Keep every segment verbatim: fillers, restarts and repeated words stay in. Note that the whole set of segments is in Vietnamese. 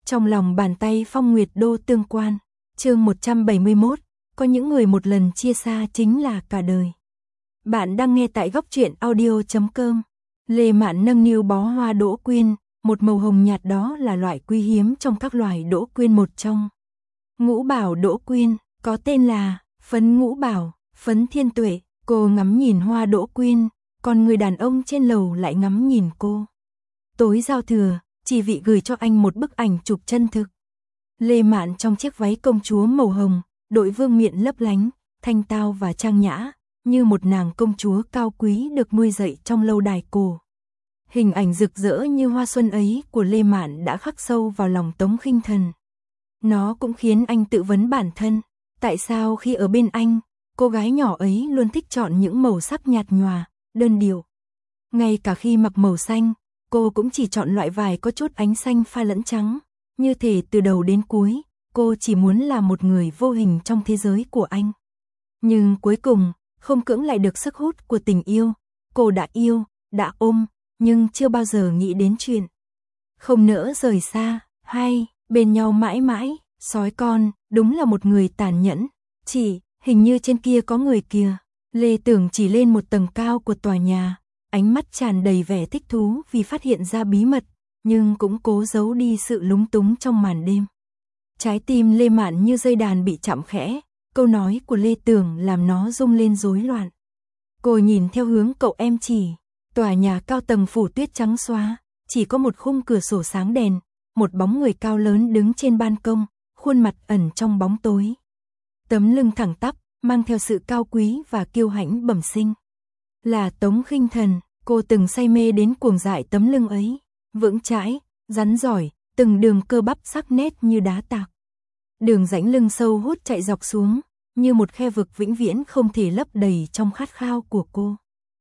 Trong lòng bàn tay Phong Nguyệt Đô tương quan. Chương một trăm bảy mươi mốt, có những người một lần chia xa chính là cả đời. Bạn đang nghe tại góc truyện audio chấm com. Lê Mạn nâng niu bó hoa đỗ quyên, một màu hồng nhạt đó là loại quý hiếm trong các loài đỗ quyên một trong. Ngũ bảo đỗ quyên, có tên là phấn ngũ bảo, phấn thiên tuệ. Cô ngắm nhìn hoa đỗ quyên, còn người đàn ông trên lầu lại ngắm nhìn cô. Tối giao thừa, chị Vị gửi cho anh một bức ảnh chụp chân thực. Lê Mạn trong chiếc váy công chúa màu hồng, đội vương miện lấp lánh, thanh tao và trang nhã, như một nàng công chúa cao quý được nuôi dạy trong lâu đài cổ. Hình ảnh rực rỡ như hoa xuân ấy của Lê Mạn đã khắc sâu vào lòng Tống Khinh Thần. Nó cũng khiến anh tự vấn bản thân, tại sao khi ở bên anh, cô gái nhỏ ấy luôn thích chọn những màu sắc nhạt nhòa, đơn điệu. Ngay cả khi mặc màu xanh, cô cũng chỉ chọn loại vải có chút ánh xanh pha lẫn trắng. Như thể từ đầu đến cuối, cô chỉ muốn là một người vô hình trong thế giới của anh. Nhưng cuối cùng, không cưỡng lại được sức hút của tình yêu. Cô đã yêu, đã ôm, nhưng chưa bao giờ nghĩ đến chuyện không nỡ rời xa, hay bên nhau mãi mãi. Sói con, đúng là một người tàn nhẫn. Chỉ, hình như trên kia có người kìa. Lê Tưởng chỉ lên một tầng cao của tòa nhà, ánh mắt tràn đầy vẻ thích thú vì phát hiện ra bí mật, nhưng cũng cố giấu đi sự lúng túng trong màn đêm. Trái tim Lê Mạn như dây đàn bị chạm khẽ, câu nói của Lê Tưởng làm nó rung lên rối loạn. Cô nhìn theo hướng cậu em chỉ, tòa nhà cao tầng phủ tuyết trắng xóa, chỉ có một khung cửa sổ sáng đèn, một bóng người cao lớn đứng trên ban công, khuôn mặt ẩn trong bóng tối. Tấm lưng thẳng tắp, mang theo sự cao quý và kiêu hãnh bẩm sinh. Là Tống Khinh Thần, cô từng say mê đến cuồng dại tấm lưng ấy. Vững chãi, rắn giỏi, từng đường cơ bắp sắc nét như đá tạc. Đường rãnh lưng sâu hút chạy dọc xuống, như một khe vực vĩnh viễn không thể lấp đầy trong khát khao của cô.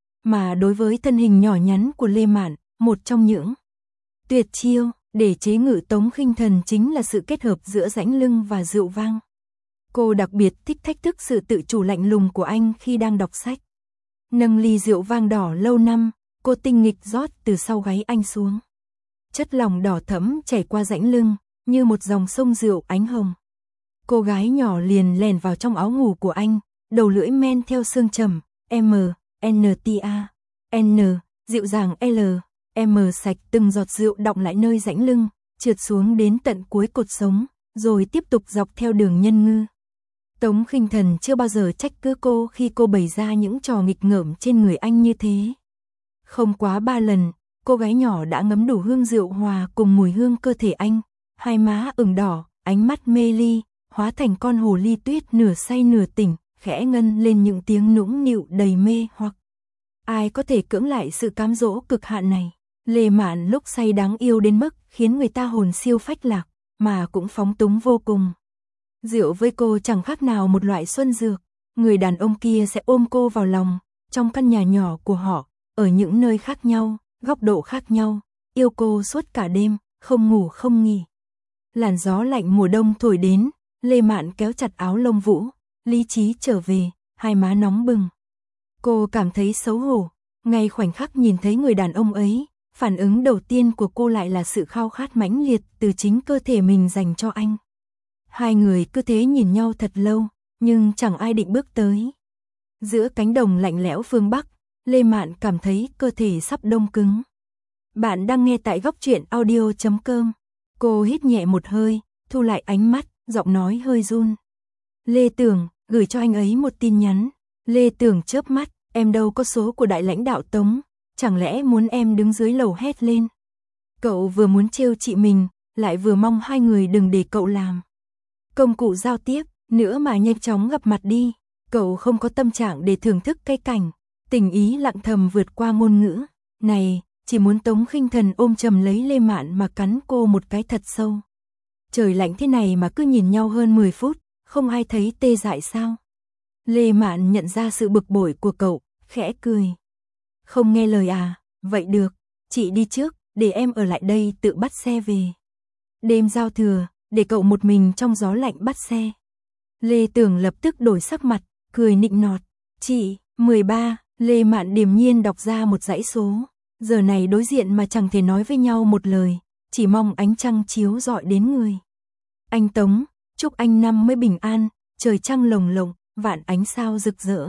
Mà đối với thân hình nhỏ nhắn của Lê Mạn, một trong những tuyệt chiêu để chế ngự Tống Khinh Thần chính là sự kết hợp giữa rãnh lưng và rượu vang. Cô đặc biệt thích thách thức sự tự chủ lạnh lùng của anh khi đang đọc sách. Nâng ly rượu vang đỏ lâu năm, cô tinh nghịch rót từ sau gáy anh xuống. Chất lỏng đỏ thẫm chảy qua rãnh lưng, như một dòng sông rượu ánh hồng. Cô gái nhỏ liền lèn vào trong áo ngủ của anh, đầu lưỡi men theo xương trầm, M, N T A, N, dịu dàng L, M sạch từng giọt rượu đọng lại nơi rãnh lưng, trượt xuống đến tận cuối cột sống, rồi tiếp tục dọc theo đường nhân ngư. Tống Khinh Thần chưa bao giờ trách cứ cô khi cô bày ra những trò nghịch ngợm trên người anh như thế. Không quá ba lần, cô gái nhỏ đã ngấm đủ hương rượu hòa cùng mùi hương cơ thể anh, hai má ửng đỏ, ánh mắt mê ly, hóa thành con hồ ly tuyết nửa say nửa tỉnh, khẽ ngân lên những tiếng nũng nịu đầy mê hoặc. Ai có thể cưỡng lại sự cám dỗ cực hạn này? Lê Mạn lúc say đáng yêu đến mức khiến người ta hồn siêu phách lạc, mà cũng phóng túng vô cùng. Rượu với cô chẳng khác nào một loại xuân dược, người đàn ông kia sẽ ôm cô vào lòng, trong căn nhà nhỏ của họ, ở những nơi khác nhau, góc độ khác nhau, yêu cô suốt cả đêm, không ngủ không nghỉ. Làn gió lạnh mùa đông thổi đến, Lê Mạn kéo chặt áo lông vũ, lý trí trở về, hai má nóng bừng. Cô cảm thấy xấu hổ, ngay khoảnh khắc nhìn thấy người đàn ông ấy, phản ứng đầu tiên của cô lại là sự khao khát mãnh liệt từ chính cơ thể mình dành cho anh. Hai người cứ thế nhìn nhau thật lâu, nhưng chẳng ai định bước tới. Giữa cánh đồng lạnh lẽo phương Bắc, Lê Mạn cảm thấy cơ thể sắp đông cứng. Bạn đang nghe tại góc truyện audio chấm com. Cô hít nhẹ một hơi, thu lại ánh mắt, giọng nói hơi run. Lê Tưởng, gửi cho anh ấy một tin nhắn. Lê Tưởng chớp mắt, em đâu có số của đại lãnh đạo Tống, chẳng lẽ muốn em đứng dưới lầu hét lên. Cậu vừa muốn trêu chị mình, lại vừa mong hai người đừng để cậu làm công cụ giao tiếp, nữa mà nhanh chóng gặp mặt đi. Cậu không có tâm trạng để thưởng thức cây cảnh, tình ý lặng thầm vượt qua ngôn ngữ. Này, chỉ muốn Tống Khinh Thần ôm chầm lấy Lê Mạn mà cắn cô một cái thật sâu. Trời lạnh thế này mà cứ nhìn nhau hơn mười phút, không ai thấy tê dại sao? Lê Mạn nhận ra sự bực bội của cậu, khẽ cười. Không nghe lời à, vậy được, chị đi trước, để em ở lại đây tự bắt xe về. Đêm giao thừa, để cậu một mình trong gió lạnh bắt xe. Lê Tưởng lập tức đổi sắc mặt, cười nịnh nọt. Chị, mười ba, Lê Mạn điềm nhiên đọc ra một dãy số. Giờ này đối diện mà chẳng thể nói với nhau một lời, chỉ mong ánh trăng chiếu rọi đến người. Anh Tống, chúc anh năm mới bình an, trời trăng lồng lộng, vạn ánh sao rực rỡ.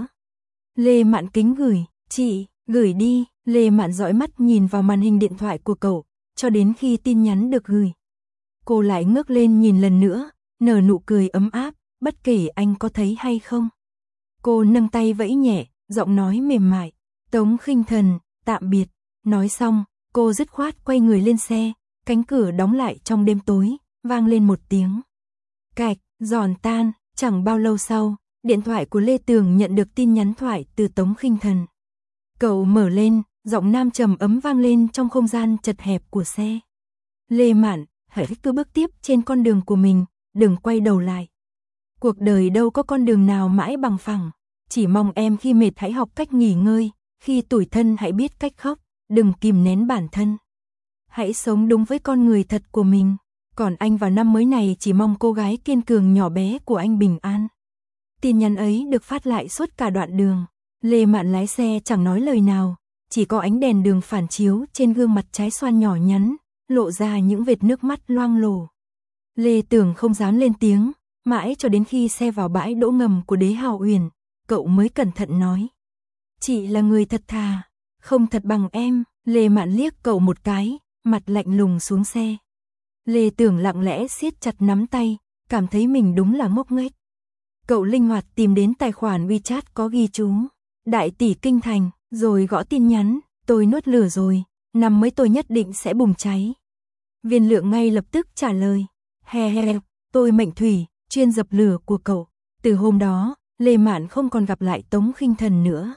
Lê Mạn kính gửi, chị, gửi đi. Lê Mạn dõi mắt nhìn vào màn hình điện thoại của cậu, cho đến khi tin nhắn được gửi. Cô lại ngước lên nhìn lần nữa, nở nụ cười ấm áp, bất kể anh có thấy hay không. Cô nâng tay vẫy nhẹ, giọng nói mềm mại, Tống Khinh Thần, tạm biệt. Nói xong, cô dứt khoát quay người lên xe, cánh cửa đóng lại trong đêm tối, vang lên một tiếng cạch, giòn tan. Chẳng bao lâu sau, điện thoại của Lê Tường nhận được tin nhắn thoại từ Tống Khinh Thần. Cậu mở lên, giọng nam trầm ấm vang lên trong không gian chật hẹp của xe. Lê Mạn, hãy cứ bước tiếp trên con đường của mình, đừng quay đầu lại. Cuộc đời đâu có con đường nào mãi bằng phẳng, chỉ mong em khi mệt hãy học cách nghỉ ngơi, khi tủi thân hãy biết cách khóc, đừng kìm nén bản thân. Hãy sống đúng với con người thật của mình, còn anh vào năm mới này chỉ mong cô gái kiên cường nhỏ bé của anh bình an. Tin nhắn ấy được phát lại suốt cả đoạn đường. Lê Mạn lái xe chẳng nói lời nào, chỉ có ánh đèn đường phản chiếu trên gương mặt trái xoan nhỏ nhắn, lộ ra những vệt nước mắt loang lổ. Lê Tường không dám lên tiếng, mãi cho đến khi xe vào bãi đỗ ngầm của Đế Hào Uyển, cậu mới cẩn thận nói. Chị là người thật thà, không thật bằng em. Lê Mạn liếc cậu một cái, mặt lạnh lùng xuống xe. Lê Tường lặng lẽ siết chặt nắm tay, cảm thấy mình đúng là ngốc nghếch. Cậu linh hoạt tìm đến tài khoản WeChat có ghi chú Đại tỷ Kinh Thành, rồi gõ tin nhắn, tôi nuốt lửa rồi, năm mới tôi nhất định sẽ bùng cháy. Viên Lượng ngay lập tức trả lời, he he, tôi mệnh thủy, chuyên dập lửa của cậu. Từ hôm đó, Lê Mạn không còn gặp lại Tống Khinh Thần nữa.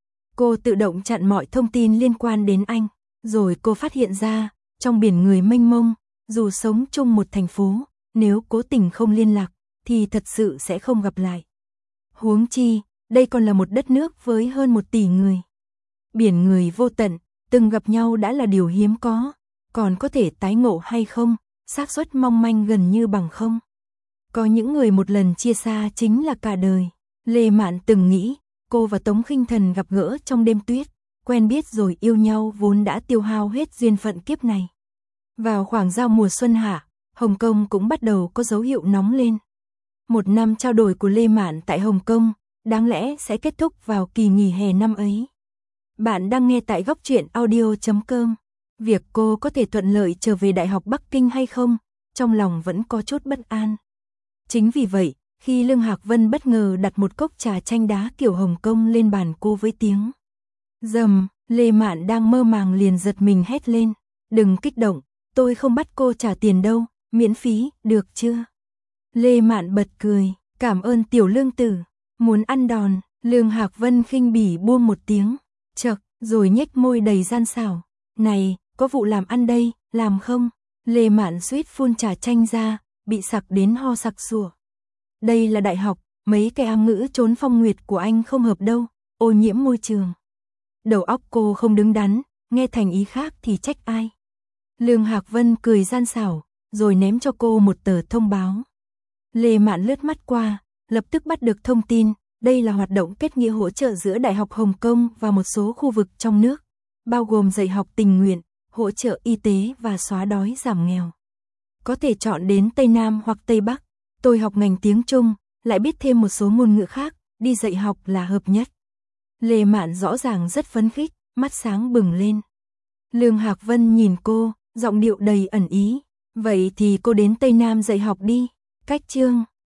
Cô tự động chặn mọi thông tin liên quan đến anh, rồi cô phát hiện ra, trong biển người mênh mông, dù sống chung một thành phố, nếu cố tình không liên lạc, thì thật sự sẽ không gặp lại. Huống chi, đây còn là một đất nước với hơn một tỷ người. Biển người vô tận, từng gặp nhau đã là điều hiếm có, còn có thể tái ngộ hay không, xác suất mong manh gần như bằng không. Có những người một lần chia xa chính là cả đời. Lê Mạn từng nghĩ, cô và Tống Khinh Thần gặp gỡ trong đêm tuyết, quen biết rồi yêu nhau vốn đã tiêu hao hết duyên phận kiếp này. Vào khoảng giao mùa xuân hạ, Hồng Kông cũng bắt đầu có dấu hiệu nóng lên. Một năm trao đổi của Lê Mạn tại Hồng Kông, đáng lẽ sẽ kết thúc vào kỳ nghỉ hè năm ấy. Bạn đang nghe tại góc truyện audio chấm com. Việc cô có thể thuận lợi trở về Đại học Bắc Kinh hay không, trong lòng vẫn có chút bất an. Chính vì vậy, khi Lương Hạc Vân bất ngờ đặt một cốc trà chanh đá kiểu Hồng Kông lên bàn cô với tiếng rầm, Lê Mạn đang mơ màng liền giật mình hét lên. Đừng kích động, tôi không bắt cô trả tiền đâu, miễn phí, được chưa? Lê Mạn bật cười, cảm ơn tiểu Lương tử, muốn ăn đòn. Lương Hạc Vân khinh bỉ buông một tiếng, chậc, rồi nhếch môi đầy gian xảo. Này, có vụ làm ăn đây, làm không? Lê Mạn suýt phun trà chanh ra, bị sặc đến ho sặc sủa. Đây là đại học, mấy cái am ngữ trốn phong nguyệt của anh không hợp đâu, ô nhiễm môi trường. Đầu óc cô không đứng đắn, nghe thành ý khác thì trách ai? Lương Hạc Vân cười gian xảo, rồi ném cho cô một tờ thông báo. Lê Mạn lướt mắt qua, lập tức bắt được thông tin, đây là hoạt động kết nghĩa hỗ trợ giữa Đại học Hồng Kông và một số khu vực trong nước, bao gồm dạy học tình nguyện, hỗ trợ y tế và xóa đói giảm nghèo. Có thể chọn đến Tây Nam hoặc Tây Bắc, tôi học ngành tiếng Trung, lại biết thêm một số ngôn ngữ khác, đi dạy học là hợp nhất. Lê Mạn rõ ràng rất phấn khích, mắt sáng bừng lên. Lương Hạc Vân nhìn cô, giọng điệu đầy ẩn ý, vậy thì cô đến Tây Nam dạy học đi, cách chương.